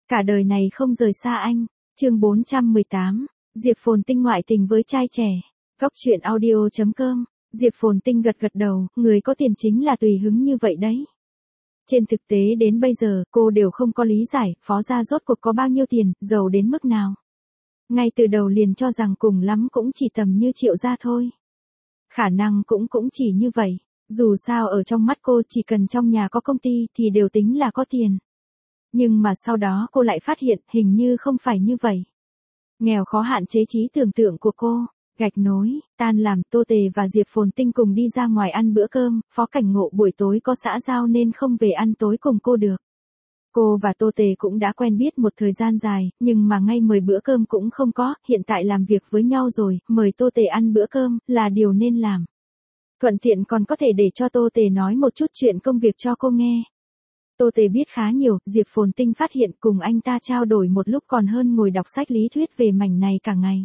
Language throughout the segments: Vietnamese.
Cả đời này không rời xa anh. Chương 418. Diệp Phồn Tinh ngoại tình với trai trẻ. Góc truyện audio.com. Diệp Phồn Tinh gật gật đầu, người có tiền chính là tùy hứng như vậy đấy. Trên thực tế đến bây giờ, cô đều không có lý giải, Phó gia rốt cuộc có bao nhiêu tiền, giàu đến mức nào. Ngay từ đầu liền cho rằng cùng lắm cũng chỉ tầm như Triệu gia thôi. Khả năng cũng chỉ như vậy. Dù sao ở trong mắt cô chỉ cần trong nhà có công ty thì đều tính là có tiền. Nhưng mà sau đó cô lại phát hiện hình như không phải như vậy. Nghèo khó hạn chế trí tưởng tượng của cô. Gạch nối, tan làm, Tô Tề và Diệp Phồn Tinh cùng đi ra ngoài ăn bữa cơm, Phó Cảnh Ngộ buổi tối có xã giao nên không về ăn tối cùng cô được. Cô và Tô Tề cũng đã quen biết một thời gian dài, nhưng mà ngay mời bữa cơm cũng không có, hiện tại làm việc với nhau rồi, mời Tô Tề ăn bữa cơm, là điều nên làm. Thuận tiện còn có thể để cho Tô Tề nói một chút chuyện công việc cho cô nghe. Tô Tề biết khá nhiều, Diệp Phồn Tinh phát hiện cùng anh ta trao đổi một lúc còn hơn ngồi đọc sách lý thuyết về mảnh này cả ngày.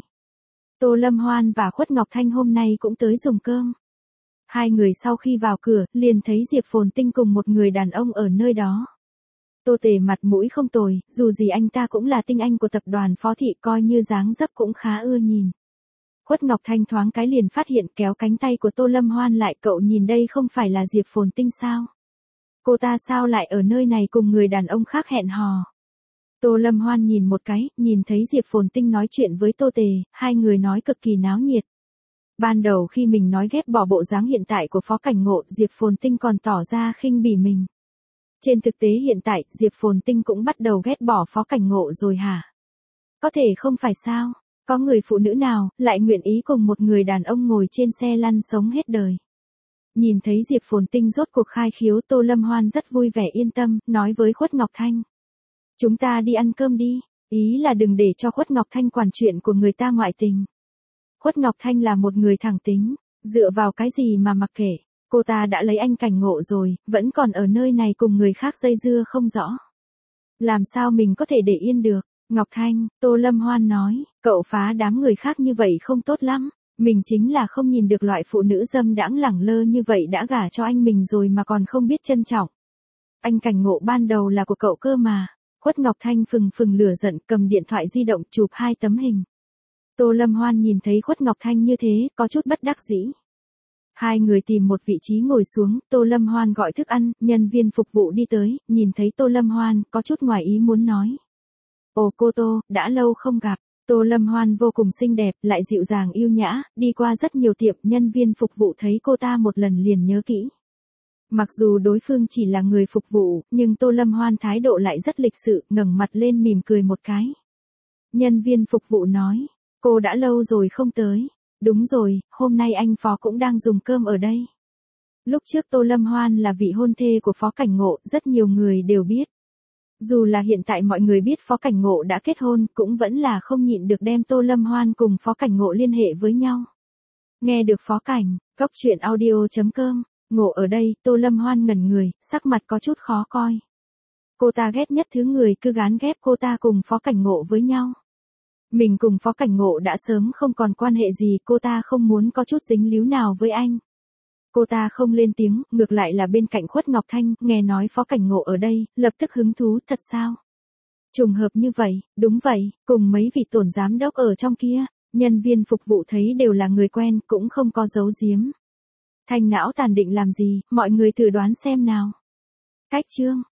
Tô Lâm Hoan và Khuất Ngọc Thanh hôm nay cũng tới dùng cơm. Hai người sau khi vào cửa, liền thấy Diệp Phồn Tinh cùng một người đàn ông ở nơi đó. Tô Tề mặt mũi không tồi, dù gì anh ta cũng là tinh anh của tập đoàn Phó Thị, coi như dáng dấp cũng khá ưa nhìn. Khuất Ngọc Thanh thoáng cái liền phát hiện, kéo cánh tay của Tô Lâm Hoan lại, cậu nhìn đây không phải là Diệp Phồn Tinh sao? Cô ta sao lại ở nơi này cùng người đàn ông khác hẹn hò? Tô Lâm Hoan nhìn một cái, nhìn thấy Diệp Phồn Tinh nói chuyện với Tô Tề, hai người nói cực kỳ náo nhiệt. Ban đầu khi mình nói ghét bỏ bộ dáng hiện tại của Phó Cảnh Ngộ, Diệp Phồn Tinh còn tỏ ra khinh bỉ mình. Trên thực tế hiện tại, Diệp Phồn Tinh cũng bắt đầu ghét bỏ Phó Cảnh Ngộ rồi hả? Có thể không phải sao? Có người phụ nữ nào lại nguyện ý cùng một người đàn ông ngồi trên xe lăn sống hết đời? Nhìn thấy Diệp Phồn Tinh rốt cuộc khai khiếu, Tô Lâm Hoan rất vui vẻ yên tâm, nói với Khuất Ngọc Thanh. Chúng ta đi ăn cơm đi, ý là đừng để cho Khuất Ngọc Thanh quản chuyện của người ta ngoại tình. Khuất Ngọc Thanh là một người thẳng tính, dựa vào cái gì mà mặc kệ, cô ta đã lấy anh Cảnh Ngộ rồi, vẫn còn ở nơi này cùng người khác dây dưa không rõ. Làm sao mình có thể để yên được? Ngọc Thanh, Tô Lâm Hoan nói, cậu phá đám người khác như vậy không tốt lắm. Mình chính là không nhìn được loại phụ nữ dâm đãng lẳng lơ như vậy đã gả cho anh mình rồi mà còn không biết trân trọng. Anh Cảnh Ngộ ban đầu là của cậu cơ mà. Khuất Ngọc Thanh phừng phừng lửa giận, cầm điện thoại di động chụp hai tấm hình. Tô Lâm Hoan nhìn thấy Khuất Ngọc Thanh như thế, có chút bất đắc dĩ. Hai người tìm một vị trí ngồi xuống, Tô Lâm Hoan gọi thức ăn, nhân viên phục vụ đi tới, nhìn thấy Tô Lâm Hoan, có chút ngoài ý muốn nói. Ồ cô Tô, đã lâu không gặp. Tô Lâm Hoan vô cùng xinh đẹp, lại dịu dàng yêu nhã, đi qua rất nhiều tiệm, nhân viên phục vụ thấy cô ta một lần liền nhớ kỹ. Mặc dù đối phương chỉ là người phục vụ, nhưng Tô Lâm Hoan thái độ lại rất lịch sự, ngẩng mặt lên mỉm cười một cái. Nhân viên phục vụ nói, cô đã lâu rồi không tới. Đúng rồi, hôm nay anh Phó cũng đang dùng cơm ở đây. Lúc trước Tô Lâm Hoan là vị hôn thê của Phó Cảnh Ngộ, rất nhiều người đều biết. Dù là hiện tại mọi người biết Phó Cảnh Ngộ đã kết hôn, cũng vẫn là không nhịn được đem Tô Lâm Hoan cùng Phó Cảnh Ngộ liên hệ với nhau. Nghe được Phó Cảnh, góc truyện audio.com, Ngộ ở đây, Tô Lâm Hoan ngẩn người, sắc mặt có chút khó coi. Cô ta ghét nhất thứ người cứ gán ghép cô ta cùng Phó Cảnh Ngộ với nhau. Mình cùng Phó Cảnh Ngộ đã sớm không còn quan hệ gì, cô ta không muốn có chút dính líu nào với anh. Cô ta không lên tiếng, ngược lại là bên cạnh Khuất Ngọc Thanh, nghe nói Phó Cảnh Ngộ ở đây, lập tức hứng thú, thật sao? Trùng hợp như vậy, đúng vậy, cùng mấy vị tổng giám đốc ở trong kia, nhân viên phục vụ thấy đều là người quen, cũng không có giấu giếm. Thanh não tàn định làm gì, mọi người thử đoán xem nào. Cách chương,